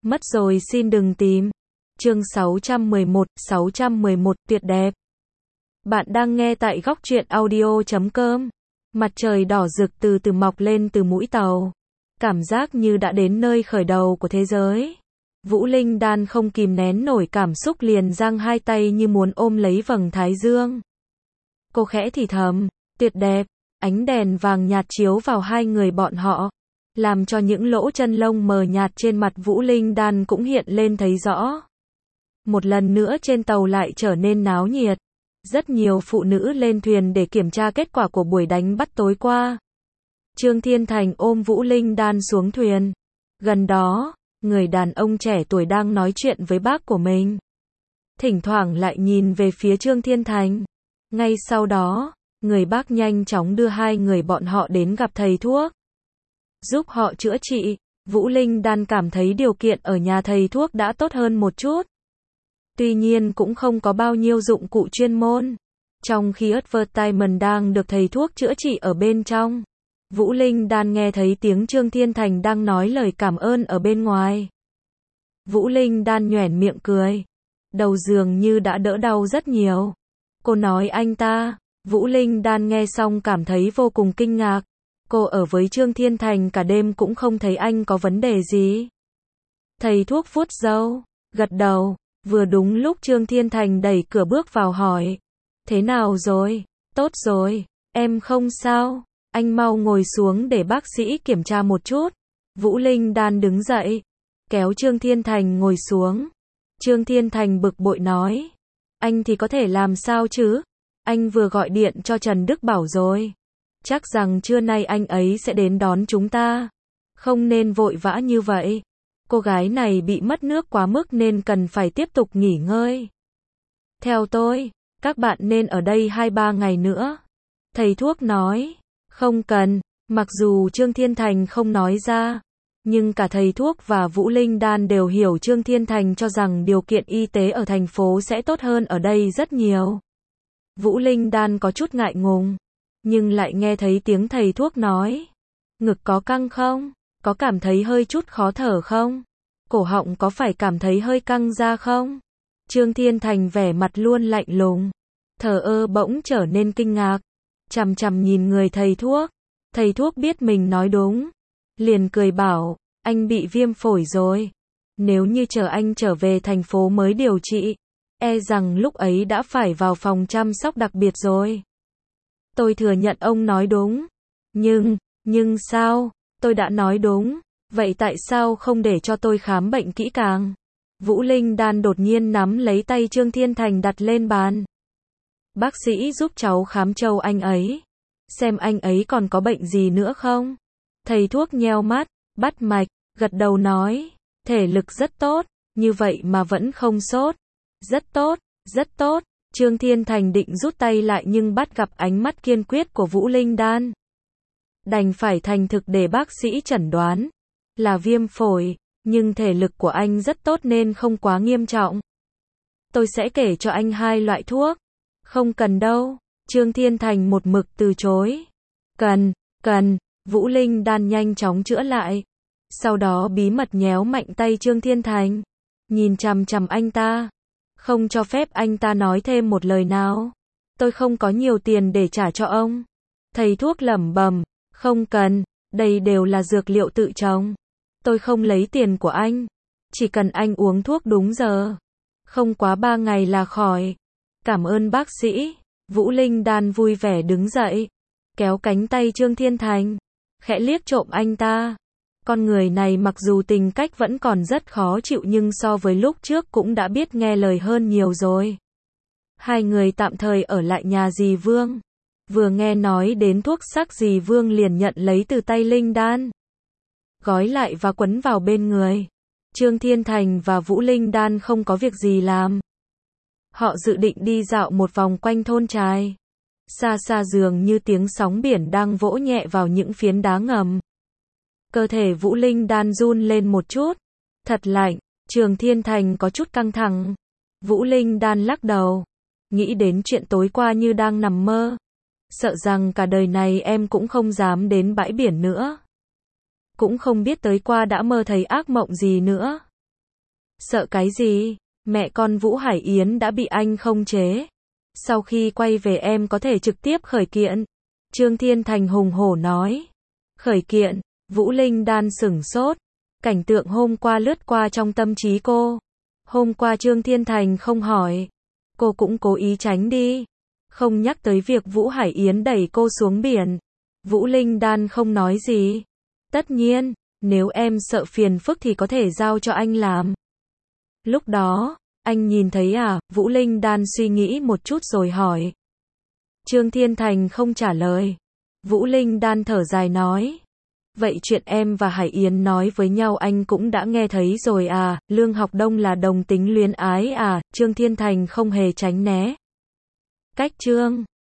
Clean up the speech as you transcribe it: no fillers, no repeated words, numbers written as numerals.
Mất rồi xin đừng tìm. Chương 611 tuyệt đẹp. Bạn đang nghe tại góc truyện audio.com. Mặt trời đỏ rực từ từ mọc lên từ mũi tàu. Cảm giác như đã đến nơi khởi đầu của thế giới. Vũ Linh Đan không kìm nén nổi cảm xúc liền giang hai tay như muốn ôm lấy vầng thái dương. Cô khẽ thì thầm, tuyệt đẹp, ánh đèn vàng nhạt chiếu vào hai người bọn họ, làm cho những lỗ chân lông mờ nhạt trên mặt Vũ Linh Đan cũng hiện lên thấy rõ. Một lần nữa trên tàu lại trở nên náo nhiệt. Rất nhiều phụ nữ lên thuyền để kiểm tra kết quả của buổi đánh bắt tối qua. Trương Thiên Thành ôm Vũ Linh Đan xuống thuyền. Gần đó, người đàn ông trẻ tuổi đang nói chuyện với bác của mình. Thỉnh thoảng lại nhìn về phía Trương Thiên Thành. Ngay sau đó, người bác nhanh chóng đưa hai người bọn họ đến gặp thầy thuốc. Giúp họ chữa trị. Vũ Linh Đan cảm thấy điều kiện ở nhà thầy thuốc đã tốt hơn một chút. Tuy nhiên cũng không có bao nhiêu dụng cụ chuyên môn. Trong khi advertisement đang được thầy thuốc chữa trị ở bên trong, Vũ Linh Đan nghe thấy tiếng Trương Thiên Thành đang nói lời cảm ơn ở bên ngoài. Vũ Linh Đan nhoẻn miệng cười. Đầu dường như đã đỡ đau rất nhiều. Cô nói anh ta. Vũ Linh Đan nghe xong cảm thấy vô cùng kinh ngạc. Cô ở với Trương Thiên Thành cả đêm cũng không thấy anh có vấn đề gì. Thầy thuốc vuốt râu, gật đầu. Vừa đúng lúc Trương Thiên Thành đẩy cửa bước vào hỏi. Thế nào rồi? Tốt rồi, em không sao. Anh mau ngồi xuống để bác sĩ kiểm tra một chút. Vũ Linh Đan đứng dậy, kéo Trương Thiên Thành ngồi xuống. Trương Thiên Thành bực bội nói. Anh thì có thể làm sao chứ? Anh vừa gọi điện cho Trần Đức Bảo rồi. Chắc rằng trưa nay anh ấy sẽ đến đón chúng ta. Không nên vội vã như vậy. Cô gái này bị mất nước quá mức nên cần phải tiếp tục nghỉ ngơi. Theo tôi, các bạn nên ở đây 2-3 ngày nữa. Thầy thuốc nói. Không cần. Mặc dù Trương Thiên Thành không nói ra, nhưng cả thầy thuốc và Vũ Linh Đan đều hiểu Trương Thiên Thành cho rằng điều kiện y tế ở thành phố sẽ tốt hơn ở đây rất nhiều. Vũ Linh Đan có chút ngại ngùng, nhưng lại nghe thấy tiếng thầy thuốc nói. Ngực có căng không? Có cảm thấy hơi chút khó thở không? Cổ họng có phải cảm thấy hơi căng ra không? Trương Thiên Thành vẻ mặt luôn lạnh lùng, thờ ơ bỗng trở nên kinh ngạc, chằm chằm nhìn người thầy thuốc. Thầy thuốc biết mình nói đúng, liền cười bảo, anh bị viêm phổi rồi. Nếu như chờ anh trở về thành phố mới điều trị, e rằng lúc ấy đã phải vào phòng chăm sóc đặc biệt rồi. Tôi thừa nhận ông nói đúng. Nhưng sao? Tôi đã nói đúng. Vậy tại sao không để cho tôi khám bệnh kỹ càng? Vũ Linh Đan đột nhiên nắm lấy tay Trương Thiên Thành đặt lên bàn. Bác sĩ giúp cháu khám châu anh ấy. Xem anh ấy còn có bệnh gì nữa không? Thầy thuốc nheo mắt, bắt mạch, gật đầu nói. Thể lực rất tốt, như vậy mà vẫn không sốt. Rất tốt, rất tốt. Trương Thiên Thành định rút tay lại nhưng bắt gặp ánh mắt kiên quyết của Vũ Linh Đan. Đành phải thành thực để bác sĩ chẩn đoán là viêm phổi, nhưng thể lực của anh rất tốt nên không quá nghiêm trọng. Tôi sẽ kể cho anh 2 loại thuốc. Không cần đâu. Trương Thiên Thành một mực từ chối. Cần. Vũ Linh Đan nhanh chóng chữa lại. Sau đó bí mật nhéo mạnh tay Trương Thiên Thành. Nhìn chằm chằm anh ta. Không cho phép anh ta nói thêm một lời nào. Tôi không có nhiều tiền để trả cho ông. Thầy thuốc lẩm bẩm. Không cần, đây đều là dược liệu tự trồng. Tôi không lấy tiền của anh. Chỉ cần anh uống thuốc đúng giờ. Không quá 3 ngày là khỏi. Cảm ơn bác sĩ. Vũ Linh Đan vui vẻ đứng dậy, kéo cánh tay Trương Thiên Thành, khẽ liếc trộm anh ta. Con người này mặc dù tính cách vẫn còn rất khó chịu nhưng so với lúc trước cũng đã biết nghe lời hơn nhiều rồi. Hai người tạm thời ở lại nhà dì Vương. Vừa nghe nói đến thuốc sắc dì Vương liền nhận lấy từ tay Linh Đan, gói lại và quấn vào bên người. Trương Thiên Thành và Vũ Linh Đan không có việc gì làm. Họ dự định đi dạo một vòng quanh thôn trài. Xa xa dường như tiếng sóng biển đang vỗ nhẹ vào những phiến đá ngầm. Cơ thể Vũ Linh Đan run lên một chút. Thật lạnh. Trương Thiên Thành có chút căng thẳng. Vũ Linh Đan lắc đầu, nghĩ đến chuyện tối qua như đang nằm mơ. Sợ rằng cả đời này em cũng không dám đến bãi biển nữa. Cũng không biết tới qua đã mơ thấy ác mộng gì nữa. Sợ cái gì? Mẹ con Vũ Hải Yến đã bị anh khống chế. Sau khi quay về em có thể trực tiếp khởi kiện. Trương Thiên Thành hùng hổ nói. Khởi kiện, Vũ Linh Đan sửng sốt. Cảnh tượng hôm qua lướt qua trong tâm trí cô. Hôm qua Trương Thiên Thành không hỏi. Cô cũng cố ý tránh đi. Không nhắc tới việc Vũ Hải Yến đẩy cô xuống biển. Vũ Linh Đan không nói gì. Tất nhiên, nếu em sợ phiền phức thì có thể giao cho anh làm. Lúc đó, anh nhìn thấy à? Vũ Linh Đan suy nghĩ một chút rồi hỏi. Trương Thiên Thành không trả lời. Vũ Linh Đan thở dài nói. Vậy chuyện em và Hải Yến nói với nhau anh cũng đã nghe thấy rồi à? Lương Học Đông là đồng tính luyến ái à? Trương Thiên Thành không hề tránh né. Cách Trương